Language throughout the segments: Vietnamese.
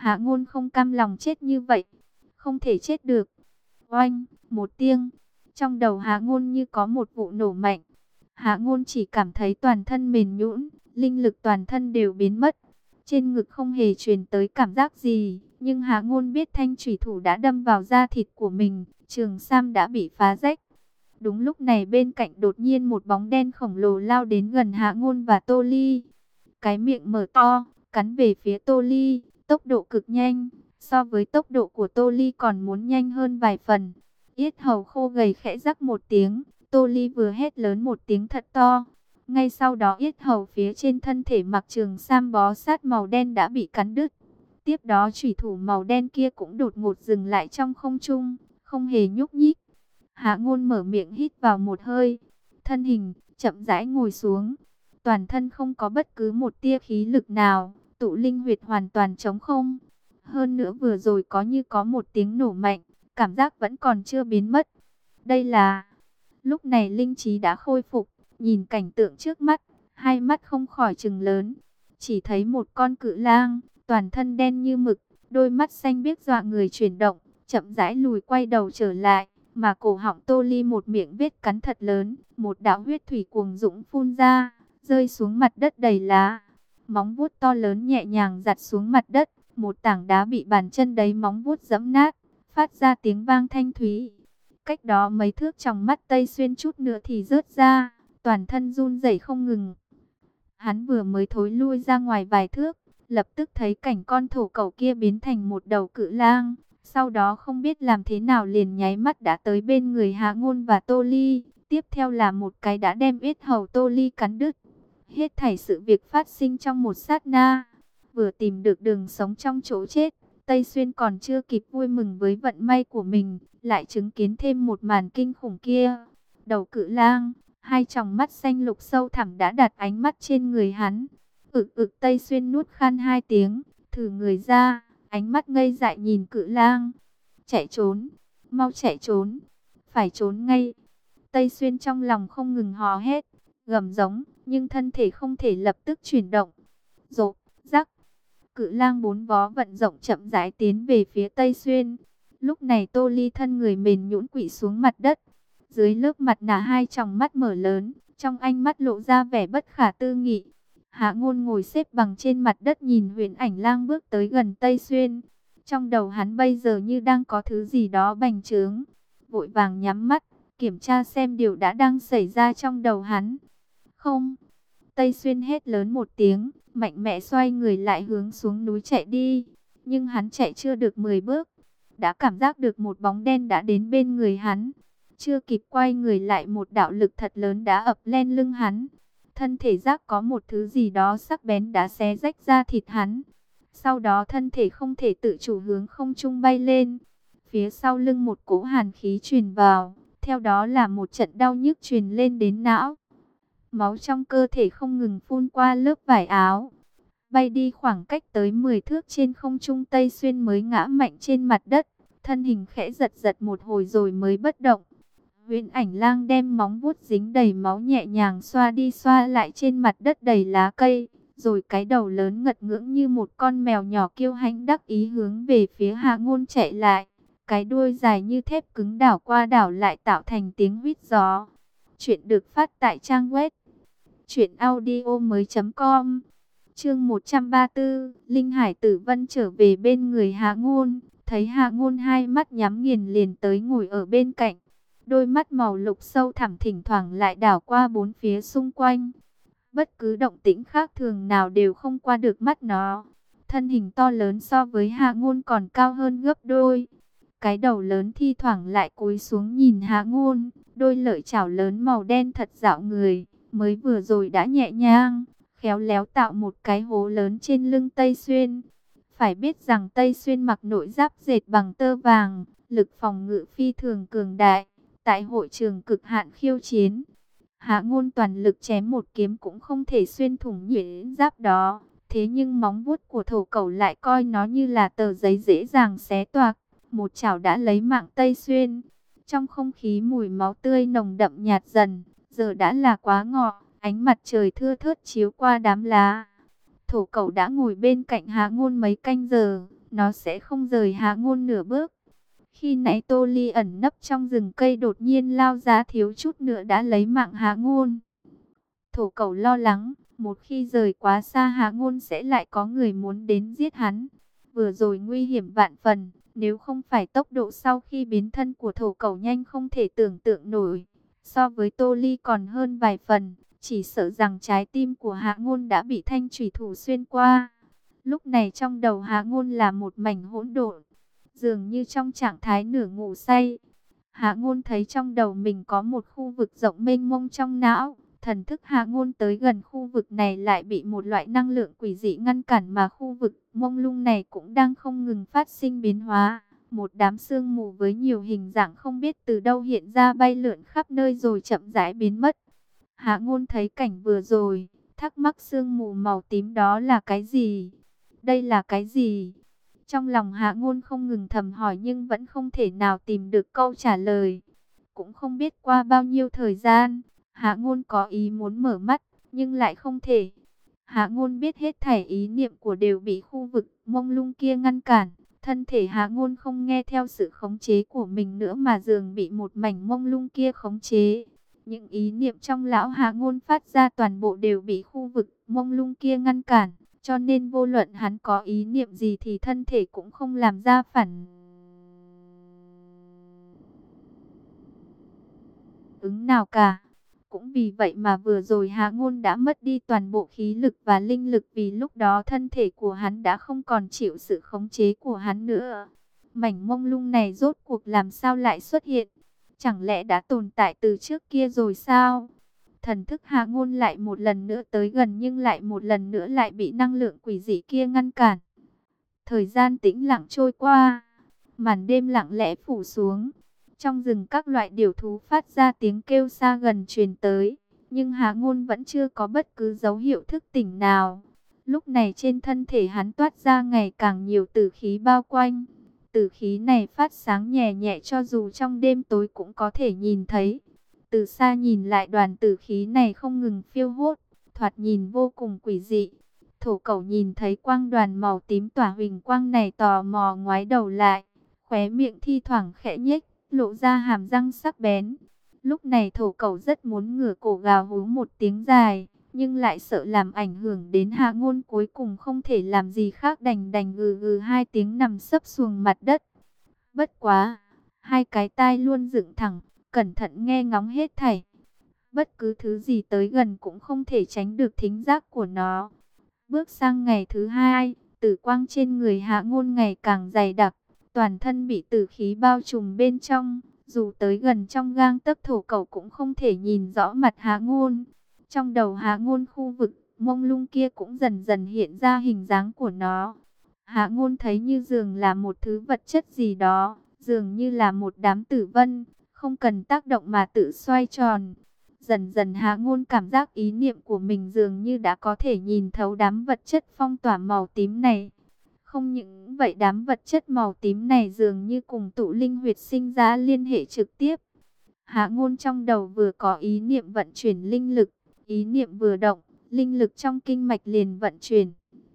Hạ Ngôn không cam lòng chết như vậy, không thể chết được. Oanh, một tiếng, trong đầu Hạ Ngôn như có một vụ nổ mạnh. Hạ Ngôn chỉ cảm thấy toàn thân mềm nhũn, linh lực toàn thân đều biến mất. Trên ngực không hề truyền tới cảm giác gì, nhưng Hạ Ngôn biết thanh chủy thủ đã đâm vào da thịt của mình, trường sam đã bị phá rách. Đúng lúc này bên cạnh đột nhiên một bóng đen khổng lồ lao đến gần Hạ Ngôn và Tô Ly. Cái miệng mở to, cắn về phía Tô Ly, tốc độ cực nhanh, so với tốc độ của Tô Ly còn muốn nhanh hơn vài phần. Yết hầu khô gầy khẽ rắc một tiếng, Tô Ly vừa hét lớn một tiếng thật to. Ngay sau đó yết hầu phía trên thân thể mặc trường sam bó sát màu đen đã bị cắn đứt. Tiếp đó chủy thủ màu đen kia cũng đột ngột dừng lại trong không trung, không hề nhúc nhích. Hạ Ngôn mở miệng hít vào một hơi, thân hình chậm rãi ngồi xuống. Toàn thân không có bất cứ một tia khí lực nào, tụ linh huyệt hoàn toàn trống không. Hơn nữa vừa rồi như có một tiếng nổ mạnh, cảm giác vẫn còn chưa biến mất. Đây là... Lúc này linh trí đã khôi phục, nhìn cảnh tượng trước mắt, hai mắt không khỏi trừng lớn. Chỉ thấy một con cự lang, toàn thân đen như mực, đôi mắt xanh biếc dọa người chuyển động, chậm rãi lùi quay đầu trở lại. Mà cổ họng Tô Ly một miệng vết cắn thật lớn, một đạo huyết thủy cuồng dũng phun ra, rơi xuống mặt đất đầy lá. Móng vuốt to lớn nhẹ nhàng giặt xuống mặt đất, một tảng đá bị bàn chân đấy móng vuốt giẫm nát, phát ra tiếng vang thanh thúy. Cách đó mấy thước trong mắt Tây Xuyên chút nữa thì rớt ra, toàn thân run rẩy không ngừng. Hắn vừa mới thối lui ra ngoài vài thước, lập tức thấy cảnh con thổ cẩu kia biến thành một đầu cự lang. Sau đó không biết làm thế nào liền nháy mắt đã tới bên người Hạ Ngôn và Tô Ly. Tiếp theo là một cái đã đem yết hầu Tô Ly cắn đứt. Hết thảy sự việc phát sinh trong một sát na. Vừa tìm được đường sống trong chỗ chết, Tây Xuyên còn chưa kịp vui mừng với vận may của mình, lại chứng kiến thêm một màn kinh khủng kia. Đầu cự lang, hai tròng mắt xanh lục sâu thẳm đã đặt ánh mắt trên người hắn. Tây Xuyên nuốt khan hai tiếng, thử người ra, ánh mắt ngây dại nhìn cự lang. Chạy trốn, mau chạy trốn, phải trốn ngay. Tây Xuyên trong lòng không ngừng hò hét, gầm giống, nhưng thân thể không thể lập tức chuyển động. Rộp, rắc, cự lang bốn vó vận rộng chậm rãi tiến về phía Tây Xuyên. Lúc này Tô Ly thân người mềm nhũn quỵ xuống mặt đất. Dưới lớp mặt nạ hai tròng mắt mở lớn, trong ánh mắt lộ ra vẻ bất khả tư nghị. Hạ Ngôn ngồi xếp bằng trên mặt đất nhìn Huyền Ảnh Lang bước tới gần Tây Xuyên. Trong đầu hắn bây giờ như đang có thứ gì đó bành trướng. Vội vàng nhắm mắt, kiểm tra xem điều đã đang xảy ra trong đầu hắn. Không! Tây Xuyên hét lớn một tiếng, mạnh mẽ xoay người lại hướng xuống núi chạy đi. Nhưng hắn chạy chưa được 10 bước, đã cảm giác được một bóng đen đã đến bên người hắn. Chưa kịp quay người lại một đạo lực thật lớn đã ập lên lưng hắn. Thân thể giác có một thứ gì đó sắc bén đã xé rách ra thịt hắn. Sau đó thân thể không thể tự chủ hướng không trung bay lên. Phía sau lưng một cỗ hàn khí truyền vào, theo đó là một trận đau nhức truyền lên đến não. Máu trong cơ thể không ngừng phun qua lớp vải áo. Bay đi khoảng cách tới 10 thước trên không trung, Tây Xuyên mới ngã mạnh trên mặt đất. Thân hình khẽ giật giật một hồi rồi mới bất động. Huyền Ảnh Lang đem móng vuốt dính đầy máu nhẹ nhàng xoa đi xoa lại trên mặt đất đầy lá cây. Rồi cái đầu lớn ngật ngưỡng như một con mèo nhỏ kiêu hãnh đắc ý hướng về phía Hạ Ngôn chạy lại. Cái đuôi dài như thép cứng đảo qua đảo lại tạo thành tiếng huýt gió. Chuyện được phát tại trang web truyệnaudiomoi.com. Chương 134, Linh Hải Tử Vân trở về bên người Hạ Ngôn, thấy Hạ Ngôn hai mắt nhắm nghiền liền tới ngồi ở bên cạnh. Đôi mắt màu lục sâu thẳm thỉnh thoảng lại đảo qua bốn phía xung quanh. Bất cứ động tĩnh khác thường nào đều không qua được mắt nó. Thân hình to lớn so với Hạ Ngôn còn cao hơn gấp đôi. Cái đầu lớn thi thoảng lại cúi xuống nhìn Hạ Ngôn, đôi lợi chảo lớn màu đen thật dạo người, mới vừa rồi đã nhẹ nhàng, khéo léo tạo một cái hố lớn trên lưng Tây Xuyên. Phải biết rằng Tây Xuyên mặc nội giáp dệt bằng tơ vàng, lực phòng ngự phi thường cường đại. Tại hội trường cực hạn khiêu chiến, Hạ Ngôn toàn lực chém một kiếm cũng không thể xuyên thủng nhuyễn giáp đó. Thế nhưng móng vuốt của thổ cẩu lại coi nó như là tờ giấy dễ dàng xé toạc. Một chảo đã lấy mạng Tây Xuyên. Trong không khí mùi máu tươi nồng đậm nhạt dần. Giờ đã là quá ngọ, ánh mặt trời thưa thớt chiếu qua đám lá. Thổ cẩu đã ngồi bên cạnh Hạ Ngôn mấy canh giờ, nó sẽ không rời Hạ Ngôn nửa bước. Khi nãy Tô Ly ẩn nấp trong rừng cây đột nhiên lao ra, thiếu chút nữa đã lấy mạng Hạ Ngôn. Thổ Cẩu lo lắng, một khi rời quá xa Hạ Ngôn sẽ lại có người muốn đến giết hắn. Vừa rồi nguy hiểm vạn phần, nếu không phải tốc độ sau khi biến thân của Thổ Cẩu nhanh không thể tưởng tượng nổi, so với Tô Ly còn hơn vài phần, chỉ sợ rằng trái tim của Hạ Ngôn đã bị thanh chủy thủ xuyên qua. Lúc này trong đầu Hạ Ngôn là một mảnh hỗn độn, dường như trong trạng thái nửa ngủ say. Hạ Ngôn thấy trong đầu mình có một khu vực rộng mênh mông trong não. Thần thức Hạ Ngôn tới gần khu vực này lại bị một loại năng lượng quỷ dị ngăn cản, mà khu vực mông lung này cũng đang không ngừng phát sinh biến hóa. Một đám sương mù với nhiều hình dạng không biết từ đâu hiện ra, bay lượn khắp nơi rồi chậm rãi biến mất. Hạ Ngôn thấy cảnh vừa rồi, thắc mắc sương mù màu tím đó là cái gì? Đây là cái gì? Trong lòng Hạ Ngôn không ngừng thầm hỏi nhưng vẫn không thể nào tìm được câu trả lời. Cũng không biết qua bao nhiêu thời gian, Hạ Ngôn có ý muốn mở mắt, nhưng lại không thể. Hạ Ngôn biết hết thảy ý niệm của đều bị khu vực mông lung kia ngăn cản. Thân thể Hạ Ngôn không nghe theo sự khống chế của mình nữa mà dường bị một mảnh mông lung kia khống chế. Những ý niệm trong lão Hạ Ngôn phát ra toàn bộ đều bị khu vực mông lung kia ngăn cản. Cho nên vô luận hắn có ý niệm gì thì thân thể cũng không làm ra phản ứng nào cả. Cũng vì vậy mà vừa rồi Hạ Ngôn đã mất đi toàn bộ khí lực và linh lực, vì lúc đó thân thể của hắn đã không còn chịu sự khống chế của hắn nữa. Mảnh mông lung này rốt cuộc làm sao lại xuất hiện? Chẳng lẽ đã tồn tại từ trước kia rồi sao? Thần thức Hạ Ngôn lại một lần nữa tới gần nhưng lại một lần nữa lại bị năng lượng quỷ dị kia ngăn cản. Thời gian tĩnh lặng trôi qua, màn đêm lặng lẽ phủ xuống. Trong rừng các loại điểu thú phát ra tiếng kêu xa gần truyền tới, nhưng Hạ Ngôn vẫn chưa có bất cứ dấu hiệu thức tỉnh nào. Lúc này trên thân thể hắn toát ra ngày càng nhiều tử khí bao quanh. Tử khí này phát sáng nhẹ nhẹ, cho dù trong đêm tối cũng có thể nhìn thấy. Từ xa nhìn lại, đoàn tử khí này không ngừng phiêu hốt, thoạt nhìn vô cùng quỷ dị. Thổ Cẩu nhìn thấy quang đoàn màu tím tỏa huỳnh quang này tò mò ngoái đầu lại, khóe miệng thi thoảng khẽ nhếch, lộ ra hàm răng sắc bén. Lúc này Thổ Cẩu rất muốn ngửa cổ gào hú một tiếng dài, nhưng lại sợ làm ảnh hưởng đến Hạ Ngôn, cuối cùng không thể làm gì khác đành đành gừ gừ hai tiếng nằm sấp xuống mặt đất. Bất quá, hai cái tai luôn dựng thẳng, cẩn thận nghe ngóng hết thảy. Bất cứ thứ gì tới gần cũng không thể tránh được thính giác của nó. Bước sang ngày thứ hai, tử quang trên người Hạ Ngôn ngày càng dày đặc, toàn thân bị tử khí bao trùm bên trong, dù tới gần trong gang tấc Thổ Cẩu cũng không thể nhìn rõ mặt Hạ Ngôn. Trong đầu Hạ Ngôn, khu vực mông lung kia cũng dần dần hiện ra hình dáng của nó. Hạ Ngôn thấy như dường là một thứ vật chất gì đó, dường như là một đám tử vân, không cần tác động mà tự xoay tròn. Dần dần Hạ Ngôn cảm giác ý niệm của mình dường như đã có thể nhìn thấu đám vật chất phong tỏa màu tím này. Không những vậy, đám vật chất màu tím này dường như cùng tụ linh huyệt sinh ra liên hệ trực tiếp. Hạ Ngôn trong đầu vừa có ý niệm vận chuyển linh lực, ý niệm vừa động, linh lực trong kinh mạch liền vận chuyển.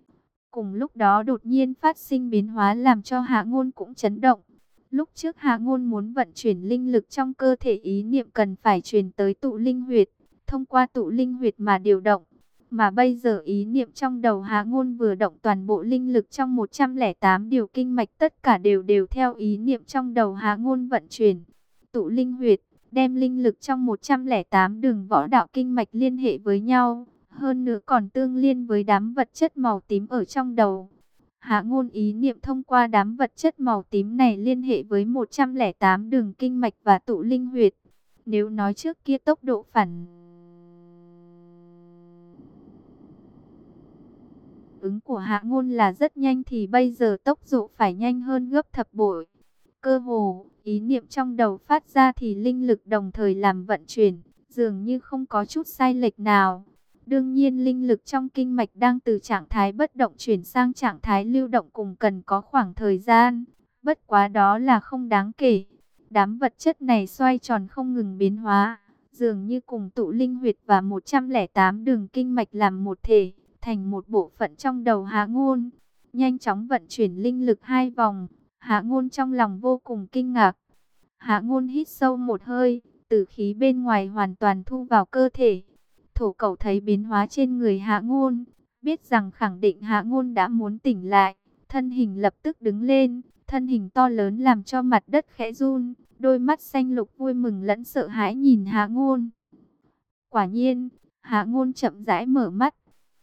Cùng lúc đó đột nhiên phát sinh biến hóa làm cho Hạ Ngôn cũng chấn động. Lúc trước Hạ Ngôn muốn vận chuyển linh lực trong cơ thể, ý niệm cần phải truyền tới tụ linh huyệt, thông qua tụ linh huyệt mà điều động. Mà bây giờ ý niệm trong đầu Hạ Ngôn vừa động, toàn bộ linh lực trong 108 điều kinh mạch tất cả đều theo ý niệm trong đầu Hạ Ngôn vận chuyển. Tụ linh huyệt đem linh lực trong 108 đường võ đạo kinh mạch liên hệ với nhau, hơn nữa còn tương liên với đám vật chất màu tím ở trong đầu. Hạ Ngôn ý niệm thông qua đám vật chất màu tím này liên hệ với 108 đường kinh mạch và tụ linh huyệt. Nếu nói trước kia tốc độ phản ứng của Hạ Ngôn là rất nhanh thì bây giờ tốc độ phải nhanh hơn gấp thập bội. Cơ hồ, ý niệm trong đầu phát ra thì linh lực đồng thời làm vận chuyển, dường như không có chút sai lệch nào. Đương nhiên linh lực trong kinh mạch đang từ trạng thái bất động chuyển sang trạng thái lưu động cùng cần có khoảng thời gian. Bất quá đó là không đáng kể. Đám vật chất này xoay tròn không ngừng biến hóa, dường như cùng tụ linh huyệt và 108 đường kinh mạch làm một thể, thành một bộ phận trong đầu Hạ Ngôn. nhanh chóng vận chuyển linh lực 2 vòng. Hạ Ngôn trong lòng vô cùng kinh ngạc. Hạ Ngôn hít sâu một hơi, tử khí bên ngoài hoàn toàn thu vào cơ thể. Thổ Cẩu thấy biến hóa trên người Hạ Ngôn, biết rằng khẳng định Hạ Ngôn đã muốn tỉnh lại, thân hình lập tức đứng lên, thân hình to lớn làm cho mặt đất khẽ run, đôi mắt xanh lục vui mừng lẫn sợ hãi nhìn Hạ Ngôn. Quả nhiên, Hạ Ngôn chậm rãi mở mắt.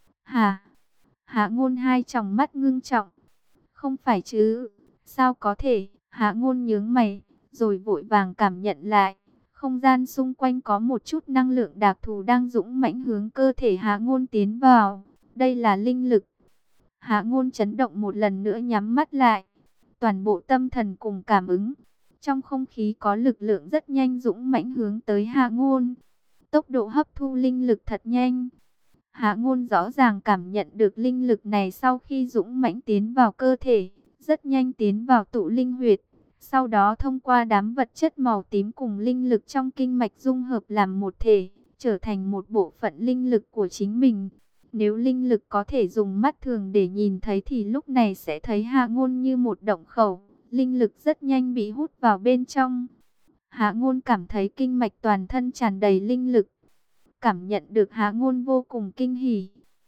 Hạ Ngôn hai tròng mắt ngưng trọng. Không phải chứ, sao có thể? Hạ Ngôn nhướng mày, rồi vội vàng cảm nhận lại. Không gian xung quanh có một chút năng lượng đặc thù đang dũng mãnh hướng cơ thể Hạ Ngôn tiến vào. Đây là linh lực. Hạ Ngôn chấn động một lần nữa nhắm mắt lại. Toàn bộ tâm thần cùng cảm ứng. Trong không khí có lực lượng rất nhanh dũng mãnh hướng tới Hạ Ngôn. Tốc độ hấp thu linh lực thật nhanh. Hạ Ngôn rõ ràng cảm nhận được linh lực này sau khi dũng mãnh tiến vào cơ thể, rất nhanh tiến vào tụ linh huyệt. Sau đó thông qua đám vật chất màu tím cùng linh lực trong kinh mạch dung hợp làm một thể, trở thành một bộ phận linh lực của chính mình. Nếu linh lực có thể dùng mắt thường để nhìn thấy thì lúc này sẽ thấy Hạ Ngôn như một động khẩu, linh lực rất nhanh bị hút vào bên trong. Hạ Ngôn cảm thấy kinh mạch toàn thân tràn đầy linh lực. Cảm nhận được Hạ Ngôn vô cùng kinh hỉ.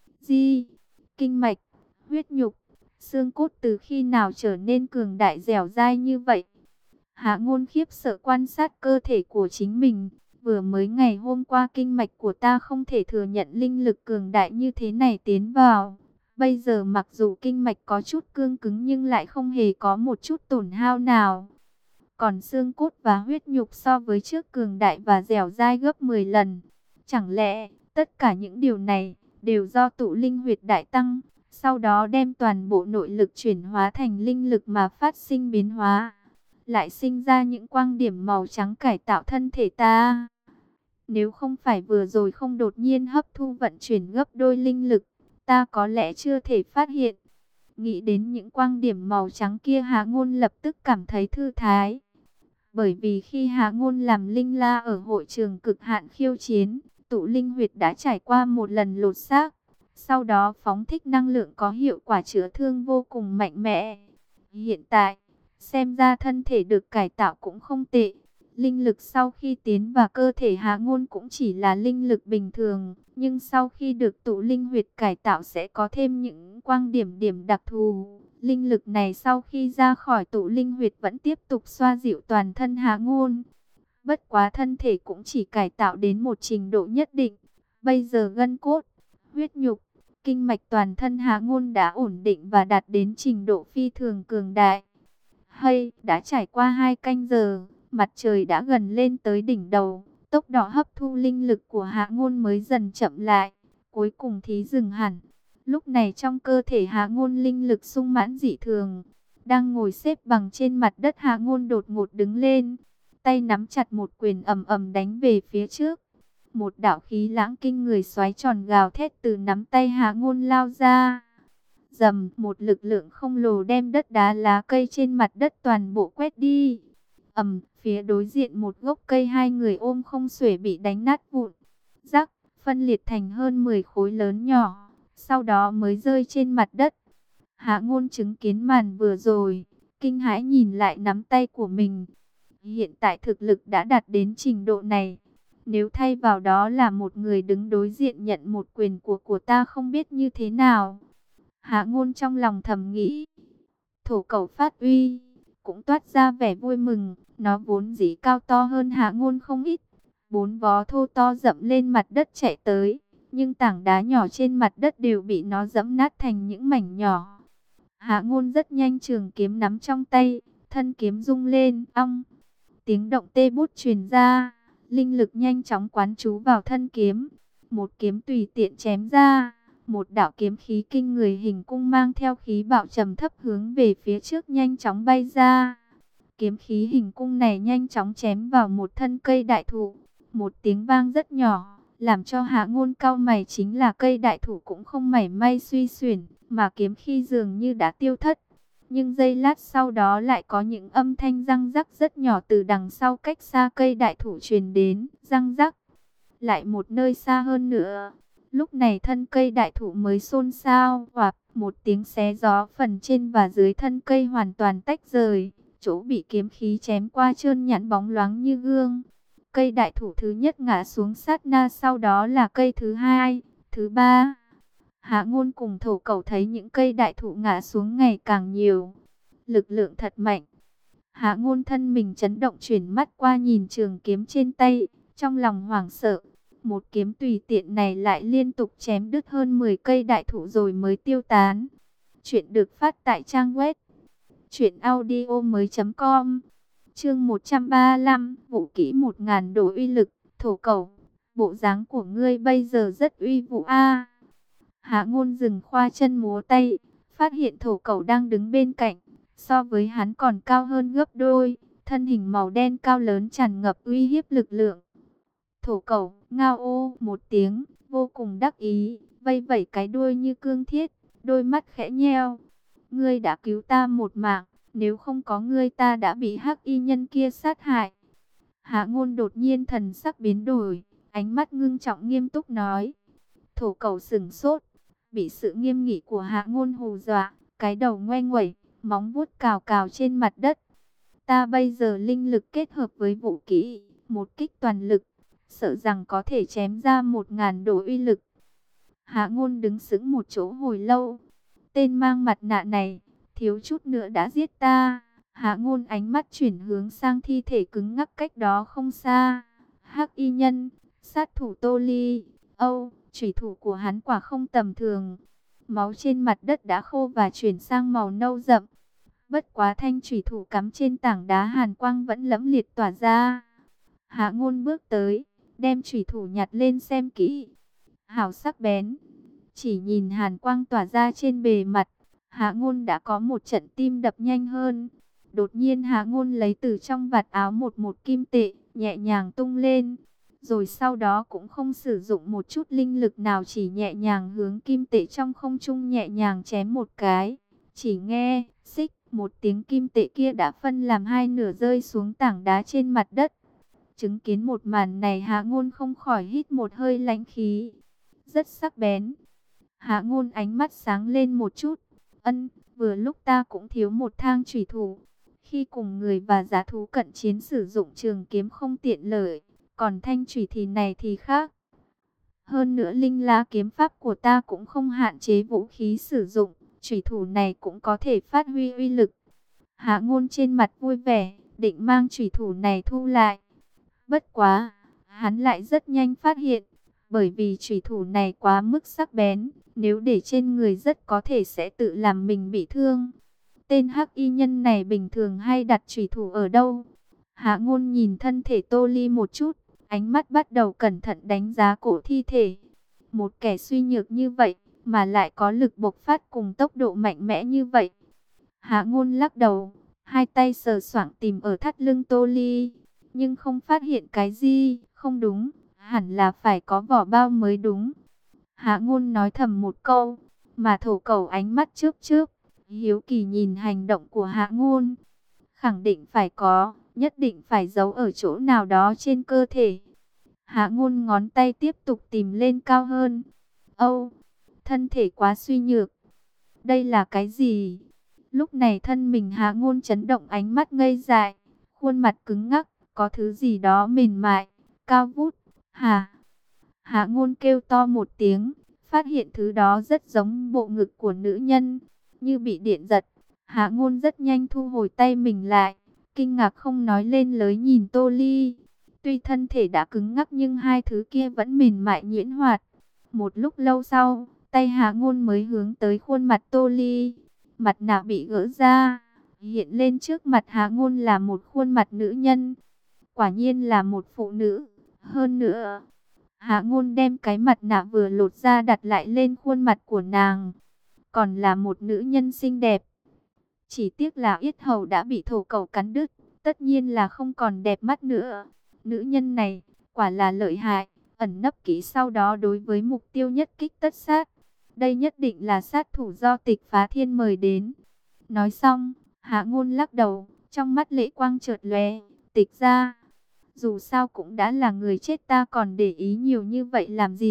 Kinh mạch, huyết nhục, xương cốt từ khi nào trở nên cường đại dẻo dai như vậy? Hạ Ngôn khiếp sợ quan sát cơ thể của chính mình. Vừa mới ngày hôm qua kinh mạch của ta không thể thừa nhận linh lực cường đại như thế này tiến vào. Bây giờ mặc dù kinh mạch có chút cương cứng nhưng lại không hề có một chút tổn hao nào. Còn xương cốt và huyết nhục so với trước cường đại và dẻo dai gấp 10 lần. Chẳng lẽ tất cả những điều này đều do tụ linh huyệt đại tăng, sau đó đem toàn bộ nội lực chuyển hóa thành linh lực mà phát sinh biến hóa, lại sinh ra những quang điểm màu trắng cải tạo thân thể ta? Nếu không phải vừa rồi không đột nhiên hấp thu vận chuyển gấp đôi linh lực, ta có lẽ chưa thể phát hiện. Nghĩ đến những quang điểm màu trắng kia, Hạ Ngôn lập tức cảm thấy thư thái. Bởi vì khi Hạ Ngôn làm linh la ở hội trường cực hạn khiêu chiến, tụ linh huyệt đã trải qua một lần lột xác, sau đó phóng thích năng lượng có hiệu quả chữa thương vô cùng mạnh mẽ. Hiện tại, xem ra thân thể được cải tạo cũng không tệ. Linh lực sau khi tiến vào cơ thể Hạ Ngôn cũng chỉ là linh lực bình thường, nhưng sau khi được tụ linh huyệt cải tạo sẽ có thêm những quang điểm đặc thù. Linh lực này sau khi ra khỏi tụ linh huyệt vẫn tiếp tục xoa dịu toàn thân Hạ Ngôn. Bất quá thân thể cũng chỉ cải tạo đến một trình độ nhất định. Bây giờ gân cốt, huyết nhục, kinh mạch toàn thân Hạ Ngôn đã ổn định và đạt đến trình độ phi thường cường đại. Đã trải qua 2 canh giờ, mặt trời đã gần lên tới đỉnh đầu. Tốc độ hấp thu linh lực của Hạ Ngôn mới dần chậm lại, cuối cùng thì dừng hẳn. Lúc này trong cơ thể Hạ Ngôn linh lực sung mãn dị thường. Đang ngồi xếp bằng trên mặt đất, Hạ Ngôn đột ngột đứng lên, tay nắm chặt một quyền ầm ầm đánh về phía trước. Một đạo khí lãng kinh người xoáy tròn gào thét từ nắm tay Hạ Ngôn lao ra. Dầm, một lực lượng không lồ đem đất đá lá cây trên mặt đất toàn bộ quét đi. Phía đối diện một gốc cây 2 người ôm không xuể bị đánh nát vụn. Rắc, phân liệt thành hơn 10 khối lớn nhỏ, sau đó mới rơi trên mặt đất. Hạ Ngôn chứng kiến màn vừa rồi, kinh hãi nhìn lại nắm tay của mình. Hiện tại thực lực đã đạt đến trình độ này. Nếu thay vào đó là một người đứng đối diện nhận một quyền của ta không biết như thế nào. Hạ Ngôn trong lòng thầm nghĩ. Thổ Cẩu phát uy, cũng toát ra vẻ vui mừng. Nó vốn dĩ cao to hơn Hạ Ngôn không ít. 4 vó thô to dẫm lên mặt đất chạy tới. Nhưng tảng đá nhỏ trên mặt đất đều bị nó dẫm nát thành những mảnh nhỏ. Hạ Ngôn rất nhanh trường kiếm nắm trong tay. Thân kiếm rung lên, ong. Tiếng động tê bút truyền ra. Linh lực nhanh chóng quán trú vào thân kiếm. Một kiếm tùy tiện chém ra. Một đạo kiếm khí kinh người hình cung mang theo khí bạo trầm thấp hướng về phía trước nhanh chóng bay ra. Kiếm khí hình cung này nhanh chóng chém vào một thân cây đại thụ. Một tiếng vang rất nhỏ, làm cho Hạ Ngôn cau mày, chính là cây đại thụ cũng không mảy may suy xuyển, mà kiếm khí dường như đã tiêu thất. Nhưng giây lát sau đó lại có những âm thanh răng rắc rất nhỏ từ đằng sau cách xa cây đại thụ truyền đến, răng rắc. Lại một nơi xa hơn nữa. Lúc này thân cây đại thụ mới xôn xao, oạp, Một tiếng xé gió, phần trên và dưới thân cây hoàn toàn tách rời, chỗ bị kiếm khí chém qua trơn nhẵn bóng loáng như gương. Cây đại thụ thứ nhất ngã xuống sát na, sau đó là cây thứ hai, thứ ba. Hạ Ngôn cùng Thổ Cẩu thấy những cây đại thụ ngã xuống ngày càng nhiều. Lực lượng thật mạnh. Hạ Ngôn thân mình chấn động, chuyển mắt qua nhìn trường kiếm trên tay, trong lòng hoảng sợ. Một kiếm tùy tiện này lại liên tục chém đứt hơn 10 cây đại thụ rồi mới tiêu tán. Chuyện được phát tại trang web truyệnaudiomoi.com. Chương 135, vũ kỹ 1000 độ uy lực. Thổ Cẩu, bộ dáng của ngươi bây giờ rất uy vũ a. Hạ Ngôn dừng khoa chân múa tay, phát hiện Thổ Cẩu đang đứng bên cạnh, so với hắn còn cao hơn gấp đôi, thân hình màu đen cao lớn tràn ngập uy hiếp lực lượng. Thổ Cẩu ngao ô một tiếng, vô cùng đắc ý, vây vẩy cái đuôi như cương thiết, đôi mắt khẽ nheo. Ngươi đã cứu ta một mạng, nếu không có ngươi ta đã bị hắc y nhân kia sát hại. Hạ Ngôn đột nhiên thần sắc biến đổi, ánh mắt ngưng trọng nghiêm túc nói. Thổ Cẩu sững sốt, bị sự nghiêm nghị của Hạ Ngôn hù dọa, cái đầu ngoe nguẩy, móng vuốt cào cào trên mặt đất. Ta bây giờ linh lực kết hợp với vũ kỹ, một kích toàn lực, sợ rằng có thể chém ra 1000 độ uy lực. Hạ Ngôn đứng sững một chỗ hồi lâu. Tên mang mặt nạ này, thiếu chút nữa đã giết ta. Hạ Ngôn ánh mắt chuyển hướng sang thi thể cứng ngắc cách đó không xa. Hắc y nhân, sát thủ Tô Ly. Âu, chủy thủ của hắn quả không tầm thường. Máu trên mặt đất đã khô và chuyển sang màu nâu rậm. Bất quá thanh chủy thủ cắm trên tảng đá hàn quang vẫn lẫm liệt tỏa ra. Hạ Ngôn bước tới, đem chủy thủ nhặt lên xem kỹ. Hảo sắc bén. Chỉ nhìn hàn quang tỏa ra trên bề mặt, Hạ Ngôn đã có một trận tim đập nhanh hơn. Đột nhiên Hạ Ngôn lấy từ trong vạt áo một kim tệ, nhẹ nhàng tung lên. Rồi sau đó cũng không sử dụng một chút linh lực nào, chỉ nhẹ nhàng hướng kim tệ trong không trung nhẹ nhàng chém một cái. Chỉ nghe, xích, một tiếng, kim tệ kia đã phân làm hai nửa rơi xuống tảng đá trên mặt đất. Chứng kiến một màn này, Hạ Ngôn không khỏi hít một hơi lãnh khí. Rất sắc bén. Hạ Ngôn ánh mắt sáng lên một chút. Vừa lúc ta cũng thiếu một thang chủy thủ. Khi cùng người và dã thú cận chiến sử dụng trường kiếm không tiện lợi, còn thanh chủy thì này thì khác. Hơn nữa linh lá kiếm pháp của ta cũng không hạn chế vũ khí sử dụng, chủy thủ này cũng có thể phát huy uy lực. Hạ Ngôn trên mặt vui vẻ, định mang chủy thủ này thu lại. Bất quá, hắn lại rất nhanh phát hiện, bởi vì chủy thủ này quá mức sắc bén, nếu để trên người rất có thể sẽ tự làm mình bị thương. Tên hắc y nhân này bình thường hay đặt chủy thủ ở đâu? Hạ Ngôn nhìn thân thể Tô Ly một chút, ánh mắt bắt đầu cẩn thận đánh giá cổ thi thể. Một kẻ suy nhược như vậy, mà lại có lực bộc phát cùng tốc độ mạnh mẽ như vậy. Hạ Ngôn lắc đầu, hai tay sờ soạng tìm ở thắt lưng Tô Ly, nhưng không phát hiện cái gì. Không đúng, hẳn là phải có vỏ bao mới đúng. Hạ Ngôn nói thầm một câu, mà Thổ Cẩu ánh mắt chớp chớp, hiếu kỳ nhìn hành động của Hạ Ngôn. Khẳng định phải có, nhất định phải giấu ở chỗ nào đó trên cơ thể. Hạ Ngôn ngón tay tiếp tục tìm lên cao hơn. Âu, thân thể quá suy nhược. Đây là cái gì? Lúc này thân mình Hạ Ngôn chấn động, ánh mắt ngây dại, khuôn mặt cứng ngắc, có thứ gì đó mềm mại, cao vút. Hạ Ngôn kêu to một tiếng, phát hiện thứ đó rất giống bộ ngực của nữ nhân, như bị điện giật. Hạ Ngôn rất nhanh thu hồi tay mình lại, kinh ngạc không nói lên lời nhìn Tô Ly. Tuy thân thể đã cứng ngắc nhưng hai thứ kia vẫn mềm mại nhuyễn hoạt. Một lúc lâu sau, tay Hạ Ngôn mới hướng tới khuôn mặt Tô Ly. Mặt nạ bị gỡ ra, hiện lên trước mặt Hạ Ngôn là một khuôn mặt nữ nhân. Quả nhiên là một phụ nữ. Hơn nữa, Hạ Ngôn đem cái mặt nạ vừa lột ra đặt lại lên khuôn mặt của nàng. Còn là một nữ nhân xinh đẹp. Chỉ tiếc là yết hầu đã bị Thổ Cẩu cắn đứt, tất nhiên là không còn đẹp mắt nữa. Nữ nhân này, quả là lợi hại, ẩn nấp kỹ, sau đó đối với mục tiêu nhất kích tất sát. Đây nhất định là sát thủ do Tịch Phá Thiên mời đến. Nói xong, Hạ Ngôn lắc đầu, trong mắt lệ quang chợt lóe. Tịch ra, dù sao cũng đã là người chết, ta còn để ý nhiều như vậy làm gì?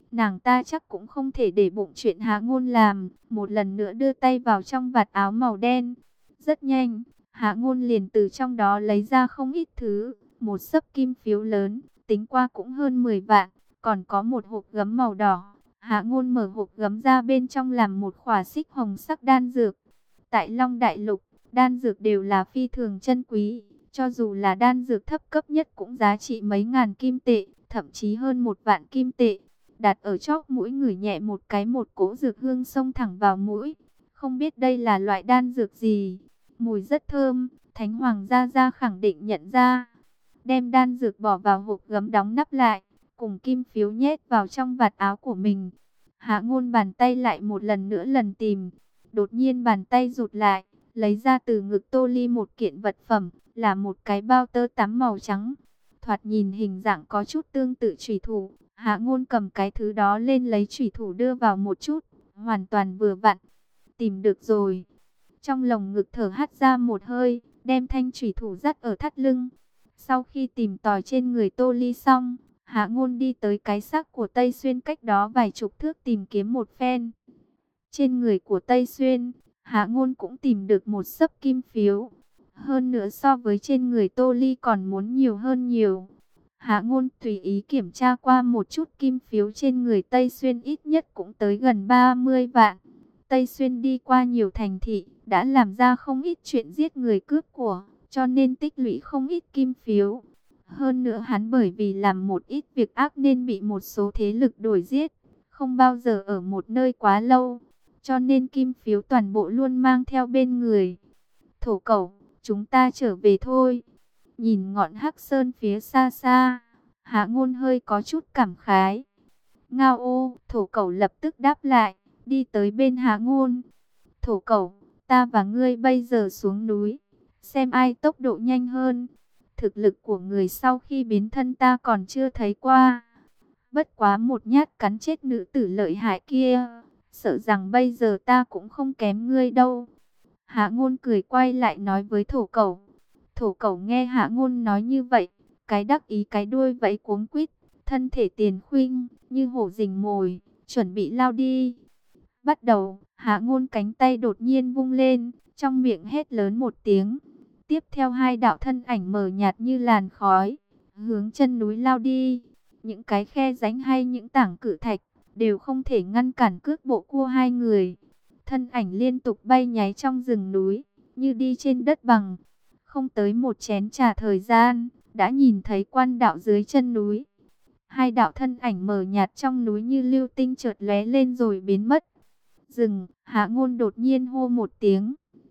nàng ta chắc cũng không thể để bụng chuyện Hạ Ngôn làm. Một lần nữa đưa tay vào trong vạt áo màu đen. Rất nhanh, Hạ Ngôn liền từ trong đó lấy ra không ít thứ. Một xấp kim phiếu lớn, tính qua cũng hơn 10 vạn. Còn có một hộp gấm màu đỏ. Hạ Ngôn mở hộp gấm ra, bên trong làm một khỏa xích hồng sắc đan dược. Tại Long Đại Lục, đan dược đều là phi thường chân quý. Cho dù là đan dược thấp cấp nhất cũng giá trị mấy ngàn kim tệ, thậm chí hơn 1 vạn kim tệ. Đặt ở chóp mũi ngửi nhẹ một cái, một cỗ dược hương xông thẳng vào mũi. Không biết đây là loại đan dược gì, mùi rất thơm, Thánh Hoàng Gia Gia khẳng định nhận ra. Đem đan dược bỏ vào hộp gấm đóng nắp lại, cùng kim phiếu nhét vào trong vạt áo của mình. Hạ Ngôn bàn tay lại một lần nữa lần tìm. Đột nhiên bàn tay rụt lại, lấy ra từ ngực Tô Ly một kiện vật phẩm, là một cái bao tơ tắm màu trắng. Thoạt nhìn hình dạng có chút tương tự chủy thủ. Hạ Ngôn cầm cái thứ đó lên, lấy chủy thủ đưa vào một chút, hoàn toàn vừa vặn. Tìm được rồi. Trong lồng ngực thở hắt ra một hơi, đem thanh chủy thủ dắt ở thắt lưng. Sau khi tìm tòi trên người Tô Ly xong, Hạ Ngôn đi tới cái xác của Tây Xuyên cách đó vài chục thước tìm kiếm một phen. Trên người của Tây Xuyên, Hạ Ngôn cũng tìm được một xấp kim phiếu. Hơn nữa so với trên người Tô Ly còn muốn nhiều hơn nhiều. Hạ Ngôn tùy ý kiểm tra qua một chút, kim phiếu trên người Tây Xuyên ít nhất cũng tới gần 30 vạn. Tây Xuyên đi qua nhiều thành thị, đã làm ra không ít chuyện giết người cướp của, cho nên tích lũy không ít kim phiếu. Hơn nữa hắn bởi vì làm một ít việc ác nên bị một số thế lực đuổi giết, không bao giờ ở một nơi quá lâu, cho nên kim phiếu toàn bộ luôn mang theo bên người. Thổ Cẩu, chúng ta trở về thôi. Nhìn ngọn Hắc Sơn phía xa xa, Hạ Ngôn hơi có chút cảm khái. Ngao ô, Thổ Cẩu lập tức đáp lại, đi tới bên Hạ Ngôn. Thổ Cẩu, ta và ngươi bây giờ xuống núi, xem ai tốc độ nhanh hơn. Thực lực của người sau khi biến thân ta còn chưa thấy qua. Bất quá một nhát cắn chết nữ tử lợi hại kia, sợ rằng bây giờ ta cũng không kém ngươi đâu. Hạ Ngôn cười quay lại nói với Thổ Cẩu. Thổ Cẩu nghe Hạ Ngôn nói như vậy, cái đắc ý cái đuôi vẫy cuống quýt, thân thể tiền khuynh như hổ rình mồi, chuẩn bị lao đi. Bắt đầu, Hạ Ngôn cánh tay đột nhiên vung lên, trong miệng hét lớn một tiếng. Tiếp theo hai đạo thân ảnh mờ nhạt như làn khói, hướng chân núi lao đi. Những cái khe rãnh hay những tảng cự thạch đều không thể ngăn cản cước bộ của hai người. Thân ảnh liên tục bay nháy trong rừng núi, như đi trên đất bằng. Không tới một chén trà thời gian, đã nhìn thấy quan đạo dưới chân núi. Hai đạo thân ảnh mờ nhạt trong núi như lưu tinh chợt lóe lên rồi biến mất. Dừng, Hạ Ngôn đột nhiên hô một tiếng.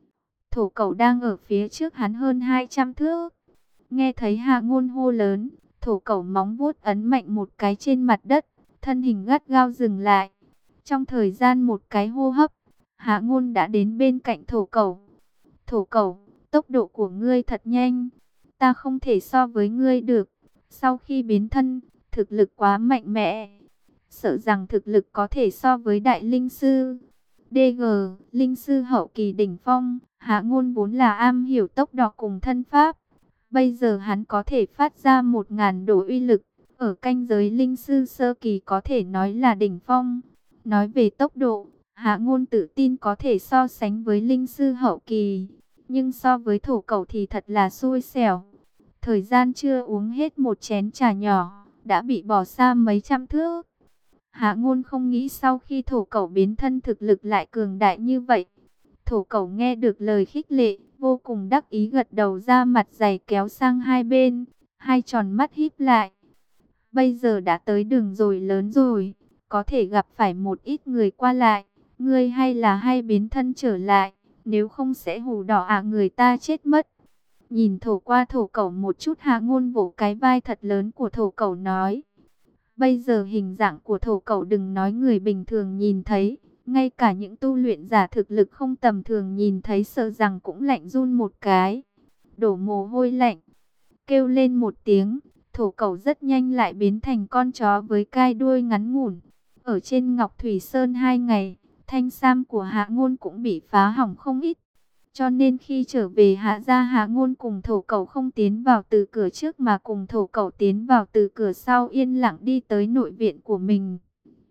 Thổ Cẩu đang ở phía trước hắn hơn 200 thước. Nghe thấy Hạ Ngôn hô lớn, Thổ Cẩu móng vuốt ấn mạnh một cái trên mặt đất, thân hình gắt gao dừng lại. Trong thời gian một cái hô hấp, Hạ Ngôn đã đến bên cạnh Thổ Cẩu. Thổ Cẩu, tốc độ của ngươi thật nhanh, ta không thể so với ngươi được. Sau khi biến thân, thực lực quá mạnh mẽ, sợ rằng thực lực có thể so với đại linh sư. DG, linh sư hậu kỳ đỉnh phong. Hạ Ngôn vốn là am hiểu tốc độ cùng thân pháp, bây giờ hắn có thể phát ra 1000 độ uy lực, ở canh giới linh sư sơ kỳ có thể nói là đỉnh phong. Nói về tốc độ, Hạ Ngôn tự tin có thể so sánh với linh sư hậu kỳ, nhưng so với Thổ Cẩu thì thật là xui xẻo. Thời gian chưa uống hết một chén trà nhỏ, đã bị bỏ xa mấy trăm thước. Hạ Ngôn không nghĩ sau khi Thổ Cẩu biến thân thực lực lại cường đại như vậy. Thổ Cẩu nghe được lời khích lệ, vô cùng đắc ý gật đầu, ra mặt dày kéo sang hai bên, hai tròn mắt híp lại. Bây giờ đã tới đường rồi, lớn rồi, có thể gặp phải một ít người qua lại, ngươi hay là hay biến thân trở lại, nếu không sẽ hù đỏ người ta chết mất. Nhìn thổ qua Thổ Cẩu một chút, Hạ Ngôn vỗ cái vai thật lớn của Thổ Cẩu nói. Bây giờ hình dạng của Thổ Cẩu đừng nói người bình thường nhìn thấy, ngay cả những tu luyện giả thực lực không tầm thường nhìn thấy sợ rằng cũng lạnh run một cái, đổ mồ hôi lạnh. Kêu lên một tiếng, Thổ Cẩu rất nhanh lại biến thành con chó với cai đuôi ngắn ngủn. Ở trên Ngọc Thủy Sơn 2 ngày, thanh sam của Hạ Ngôn cũng bị phá hỏng không ít. Cho nên khi trở về Hạ gia, Hạ Ngôn cùng Thổ Cẩu không tiến vào từ cửa trước mà cùng Thổ Cẩu tiến vào từ cửa sau, yên lặng đi tới nội viện của mình.